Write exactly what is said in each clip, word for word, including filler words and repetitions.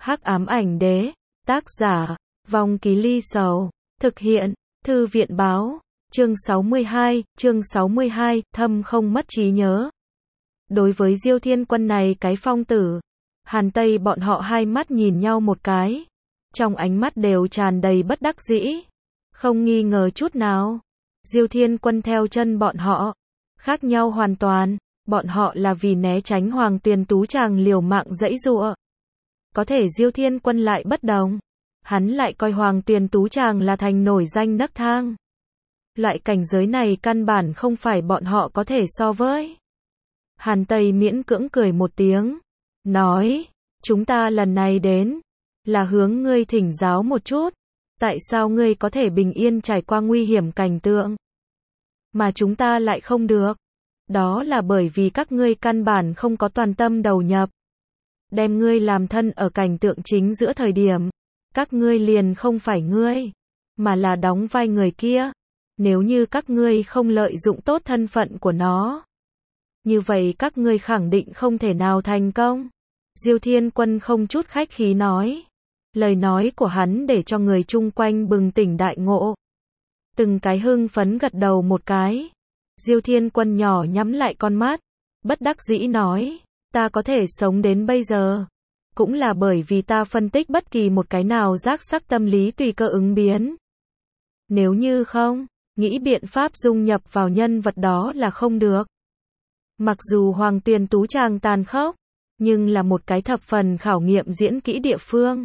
Hắc ám ảnh đế, tác giả, Vong Ký Ly Sầu, thực hiện, Thư viện báo, chương sáu mươi hai, chương sáu mươi hai, thâm không mất trí nhớ. Đối với Diêu Thiên Quân này cái phong tử, Hàn Tây bọn họ hai mắt nhìn nhau một cái, trong ánh mắt đều tràn đầy bất đắc dĩ, không nghi ngờ chút nào. Diêu Thiên Quân theo chân bọn họ, khác nhau hoàn toàn, bọn họ là vì né tránh Hoàng Tuyền Tú chàng liều mạng giãy giụa. Có thể Diêu Thiên Quân lại bất đồng, hắn lại coi Hoàng Tuyền Tú chàng là thành nổi danh nấc thang. Loại cảnh giới này căn bản không phải bọn họ có thể so với. Hàn Tây miễn cưỡng cười một tiếng, nói, chúng ta lần này đến, là hướng ngươi thỉnh giáo một chút, tại sao ngươi có thể bình yên trải qua nguy hiểm cảnh tượng, mà chúng ta lại không được. Đó là bởi vì các ngươi căn bản không có toàn tâm đầu nhập. Đem ngươi làm thân ở cảnh tượng chính giữa thời điểm, các ngươi liền không phải ngươi, mà là đóng vai người kia. Nếu như các ngươi không lợi dụng tốt thân phận của nó, như vậy các ngươi khẳng định không thể nào thành công. Diêu Thiên Quân không chút khách khí nói. Lời nói của hắn để cho người chung quanh bừng tỉnh đại ngộ. Từng cái hưng phấn gật đầu một cái. Diêu Thiên Quân nhỏ nhắm lại con mắt, bất đắc dĩ nói, ta có thể sống đến bây giờ, cũng là bởi vì ta phân tích bất kỳ một cái nào giác sắc tâm lý tùy cơ ứng biến. Nếu như không, nghĩ biện pháp dung nhập vào nhân vật đó là không được. Mặc dù Hoàng Tuyền Tú chàng tàn khốc, nhưng là một cái thập phần khảo nghiệm diễn kỹ địa phương.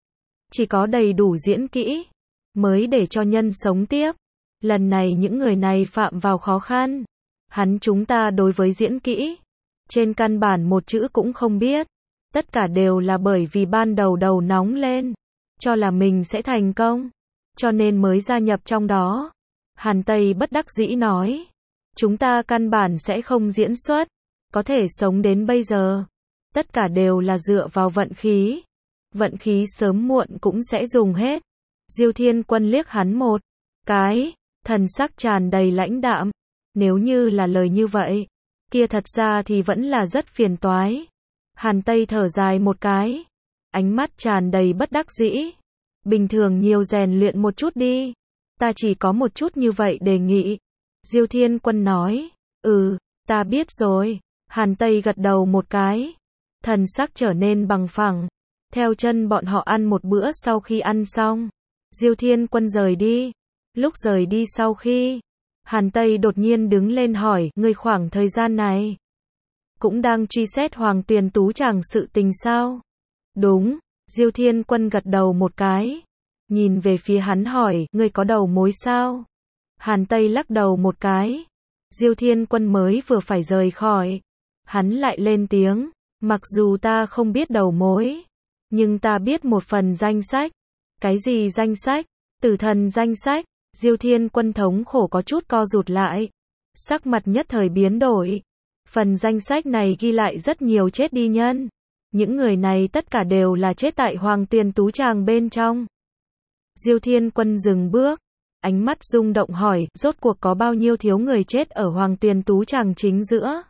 Chỉ có đầy đủ diễn kỹ, mới để cho nhân sống tiếp. Lần này những người này phạm vào khó khăn. Hắn chúng ta đối với diễn kỹ, trên căn bản một chữ cũng không biết. Tất cả đều là bởi vì ban đầu đầu nóng lên, cho là mình sẽ thành công, cho nên mới gia nhập trong đó. Hàn Tây bất đắc dĩ nói, chúng ta căn bản sẽ không diễn xuất, có thể sống đến bây giờ. Tất cả đều là dựa vào vận khí. Vận khí sớm muộn cũng sẽ dùng hết. Diêu Thiên Quân liếc hắn một cái, thần sắc tràn đầy lãnh đạm. Nếu như là lời như vậy, kia thật ra thì vẫn là rất phiền toái. Hàn Tây thở dài một cái, ánh mắt tràn đầy bất đắc dĩ. Bình thường nhiều rèn luyện một chút đi. Ta chỉ có một chút như vậy đề nghị. Diêu Thiên Quân nói, ừ, ta biết rồi. Hàn Tây gật đầu một cái, thần sắc trở nên bằng phẳng. Theo chân bọn họ ăn một bữa. Sau khi ăn xong, Diêu Thiên Quân rời đi. Lúc rời đi sau khi, Hàn Tây đột nhiên đứng lên hỏi, ngươi khoảng thời gian này cũng đang truy xét Hoàng Tuyền Tú chàng sự tình sao? Đúng. Diêu Thiên Quân gật đầu một cái, nhìn về phía hắn hỏi, ngươi có đầu mối sao? Hàn Tây lắc đầu một cái. Diêu Thiên Quân mới vừa phải rời khỏi, hắn lại lên tiếng, mặc dù ta không biết đầu mối, nhưng ta biết một phần danh sách. Cái gì danh sách? Tử thần danh sách. Diêu Thiên Quân thống khổ có chút co rụt lại, sắc mặt nhất thời biến đổi. Phần danh sách này ghi lại rất nhiều chết đi nhân. Những người này tất cả đều là chết tại Hoàng Tuyền Tú chàng bên trong. Diêu Thiên Quân dừng bước, ánh mắt rung động hỏi, rốt cuộc có bao nhiêu thiếu người chết ở Hoàng Tuyền Tú chàng chính giữa?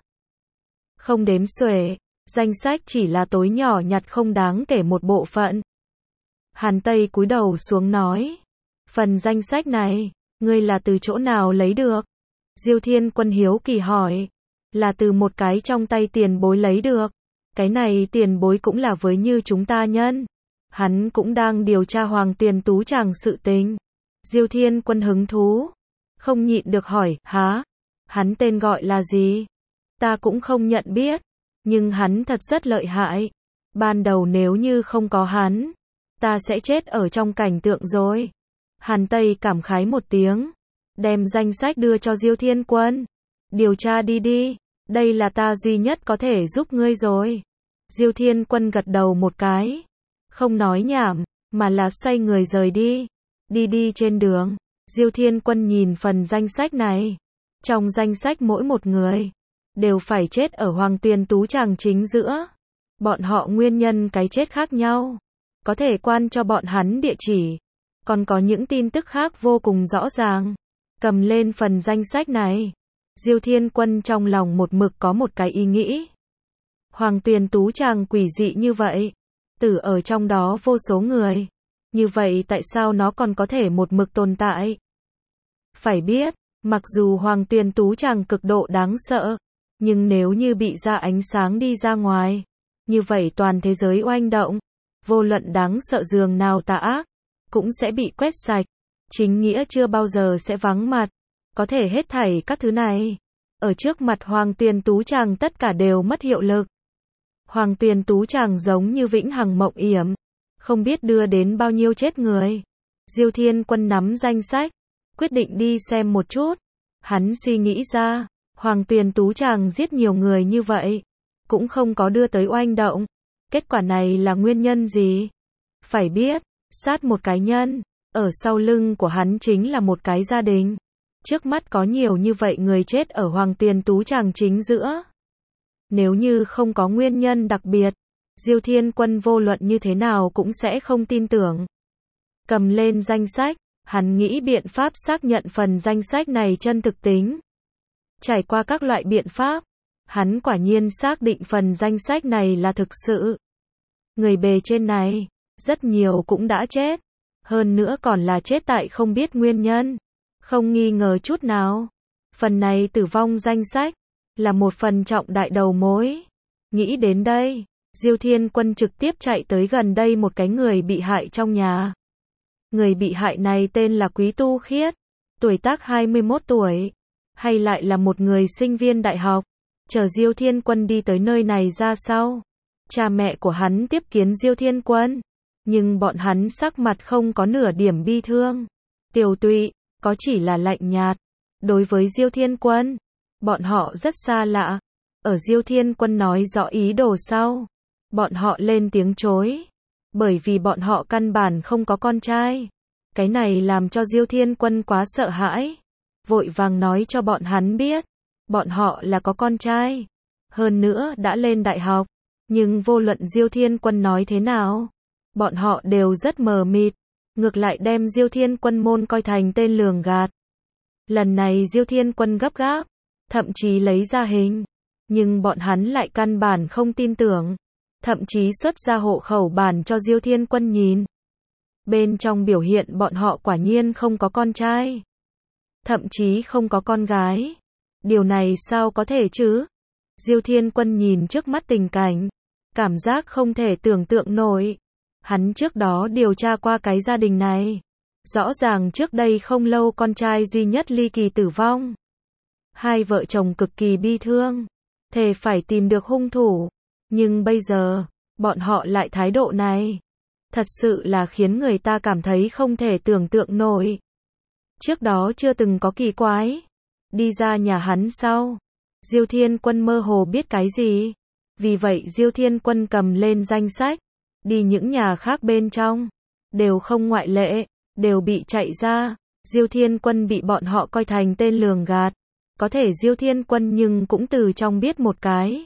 Không đếm xuể, danh sách chỉ là tối nhỏ nhặt không đáng kể một bộ phận. Hàn Tây cúi đầu xuống nói, phần danh sách này, ngươi là từ chỗ nào lấy được? Diêu Thiên Quân hiếu kỳ hỏi, là từ một cái trong tay tiền bối lấy được. Cái này tiền bối cũng là với như chúng ta nhân. Hắn cũng đang điều tra Hoàng Tuyền Tú chàng sự tình. Diêu Thiên Quân hứng thú, không nhịn được hỏi, hả? Hắn tên gọi là gì? Ta cũng không nhận biết, nhưng hắn thật rất lợi hại. Ban đầu nếu như không có hắn, ta sẽ chết ở trong cảnh tượng rồi. Hàn Tây cảm khái một tiếng, đem danh sách đưa cho Diêu Thiên Quân. Điều tra đi đi, đây là ta duy nhất có thể giúp ngươi rồi. Diêu Thiên Quân gật đầu một cái, không nói nhảm, mà là xoay người rời đi. Đi đi trên đường, Diêu Thiên Quân nhìn phần danh sách này. Trong danh sách mỗi một người đều phải chết ở Hoàng Tuyền Tú chàng chính giữa. Bọn họ nguyên nhân cái chết khác nhau, có thể quan cho bọn hắn địa chỉ, còn có những tin tức khác vô cùng rõ ràng. Cầm lên phần danh sách này, Diêu Thiên Quân trong lòng một mực có một cái ý nghĩ. Hoàng Tuyền Tú chàng quỷ dị như vậy, tử ở trong đó vô số người. Như vậy tại sao nó còn có thể một mực tồn tại? Phải biết, mặc dù Hoàng Tuyền Tú Tràng cực độ đáng sợ, nhưng nếu như bị ra ánh sáng đi ra ngoài, như vậy toàn thế giới oanh động, vô luận đáng sợ giường nào tà ác, cũng sẽ bị quét sạch, chính nghĩa chưa bao giờ sẽ vắng mặt, có thể hết thảy các thứ này. Ở trước mặt Hoàng Tuyền Tú Tràng tất cả đều mất hiệu lực. Hoàng Tuyền Tú Tràng giống như vĩnh hằng mộng yểm, không biết đưa đến bao nhiêu chết người. Diêu Thiên Quân nắm danh sách, quyết định đi xem một chút. Hắn suy nghĩ ra, Hoàng Tuyền Tú Tràng giết nhiều người như vậy, cũng không có đưa tới oanh động. Kết quả này là nguyên nhân gì? Phải biết, sát một cái nhân, ở sau lưng của hắn chính là một cái gia đình. Trước mắt có nhiều như vậy người chết ở Hoàng Tuyền Tú Tràng chính giữa. Nếu như không có nguyên nhân đặc biệt, Diêu Thiên Quân vô luận như thế nào cũng sẽ không tin tưởng. Cầm lên danh sách, hắn nghĩ biện pháp xác nhận phần danh sách này chân thực tính. Trải qua các loại biện pháp, hắn quả nhiên xác định phần danh sách này là thực sự. Người bề trên này, rất nhiều cũng đã chết. Hơn nữa còn là chết tại không biết nguyên nhân. Không nghi ngờ chút nào. Phần này tử vong danh sách, là một phần trọng đại đầu mối. Nghĩ đến đây, Diêu Thiên Quân trực tiếp chạy tới gần đây một cái người bị hại trong nhà. Người bị hại này tên là Quý Tu Khiết, tuổi tác hai mươi mốt tuổi, hay lại là một người sinh viên đại học. Chờ Diêu Thiên Quân đi tới nơi này ra sau, cha mẹ của hắn tiếp kiến Diêu Thiên Quân, nhưng bọn hắn sắc mặt không có nửa điểm bi thương, tiều tụy, có chỉ là lạnh nhạt. Đối với Diêu Thiên Quân, bọn họ rất xa lạ. Ở Diêu Thiên Quân nói rõ ý đồ sau, bọn họ lên tiếng chối, bởi vì bọn họ căn bản không có con trai. Cái này làm cho Diêu Thiên Quân quá sợ hãi, vội vàng nói cho bọn hắn biết, bọn họ là có con trai, hơn nữa đã lên đại học, nhưng vô luận Diêu Thiên Quân nói thế nào, bọn họ đều rất mờ mịt, ngược lại đem Diêu Thiên Quân môn coi thành tên lường gạt. Lần này Diêu Thiên Quân gấp gáp, thậm chí lấy ra hình, nhưng bọn hắn lại căn bản không tin tưởng, thậm chí xuất ra hộ khẩu bản cho Diêu Thiên Quân nhìn. Bên trong biểu hiện bọn họ quả nhiên không có con trai, thậm chí không có con gái. Điều này sao có thể chứ? Diêu Thiên Quân nhìn trước mắt tình cảnh, cảm giác không thể tưởng tượng nổi. Hắn trước đó điều tra qua cái gia đình này, rõ ràng trước đây không lâu con trai duy nhất ly kỳ tử vong. Hai vợ chồng cực kỳ bi thương, thề phải tìm được hung thủ, nhưng bây giờ, bọn họ lại thái độ này. Thật sự là khiến người ta cảm thấy không thể tưởng tượng nổi. Trước đó chưa từng có kỳ quái. Đi ra nhà hắn sau, Diêu Thiên Quân mơ hồ biết cái gì. Vì vậy Diêu Thiên Quân cầm lên danh sách, đi những nhà khác bên trong, đều không ngoại lệ, đều bị chạy ra. Diêu Thiên Quân bị bọn họ coi thành tên lường gạt. Có thể Diêu Thiên Quân nhưng cũng từ trong biết một cái,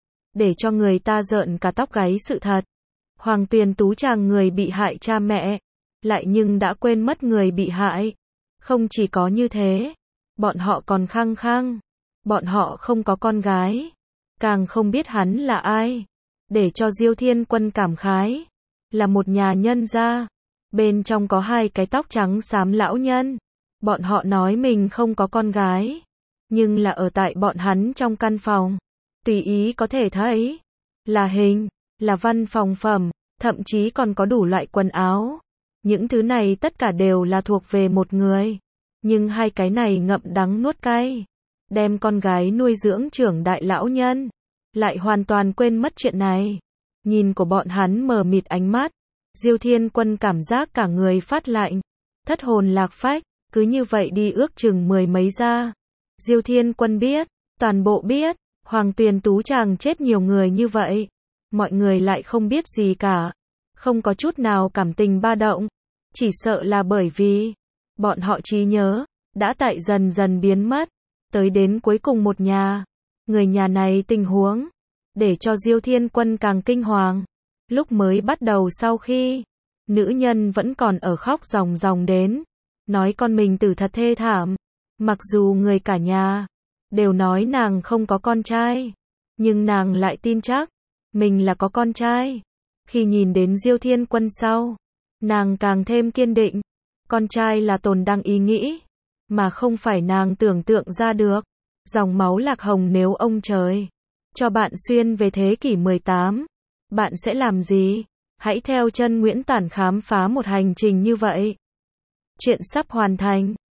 để cho người ta rợn cả tóc gáy sự thật. Hoàng Tuyền Tú Tràng người bị hại cha mẹ, lại nhưng đã quên mất người bị hại. Không chỉ có như thế, bọn họ còn khăng khăng, bọn họ không có con gái, càng không biết hắn là ai. Để cho Diêu Thiên Quân cảm khái, là một nhà nhân gia, bên trong có hai cái tóc trắng xám lão nhân. Bọn họ nói mình không có con gái, nhưng là ở tại bọn hắn trong căn phòng, tùy ý có thể thấy, là hình, là văn phòng phẩm, thậm chí còn có đủ loại quần áo. Những thứ này tất cả đều là thuộc về một người, nhưng hai cái này ngậm đắng nuốt cay, đem con gái nuôi dưỡng trưởng đại lão nhân, lại hoàn toàn quên mất chuyện này. Nhìn của bọn hắn mờ mịt ánh mắt, Diêu Thiên Quân cảm giác cả người phát lạnh, thất hồn lạc phách, cứ như vậy đi ước chừng mười mấy gia. Diêu Thiên Quân biết, toàn bộ biết, Hoàng Tuyền Tú Tràng chết nhiều người như vậy, mọi người lại không biết gì cả, không có chút nào cảm tình ba động, chỉ sợ là bởi vì bọn họ trí nhớ đã tại dần dần biến mất, tới đến cuối cùng một nhà, người nhà này tình huống để cho Diêu Thiên Quân càng kinh hoàng. Lúc mới bắt đầu sau khi nữ nhân vẫn còn ở khóc ròng ròng đến, nói con mình tử thật thê thảm, mặc dù người cả nhà đều nói nàng không có con trai, nhưng nàng lại tin chắc mình là có con trai. Khi nhìn đến Diêu Thiên Quân sau, nàng càng thêm kiên định. Con trai là tồn đăng ý nghĩ, mà không phải nàng tưởng tượng ra được. Dòng máu Lạc Hồng nếu ông trời cho bạn xuyên về thế kỷ mười tám, bạn sẽ làm gì? Hãy theo chân Nguyễn Tản khám phá một hành trình như vậy. Chuyện sắp hoàn thành.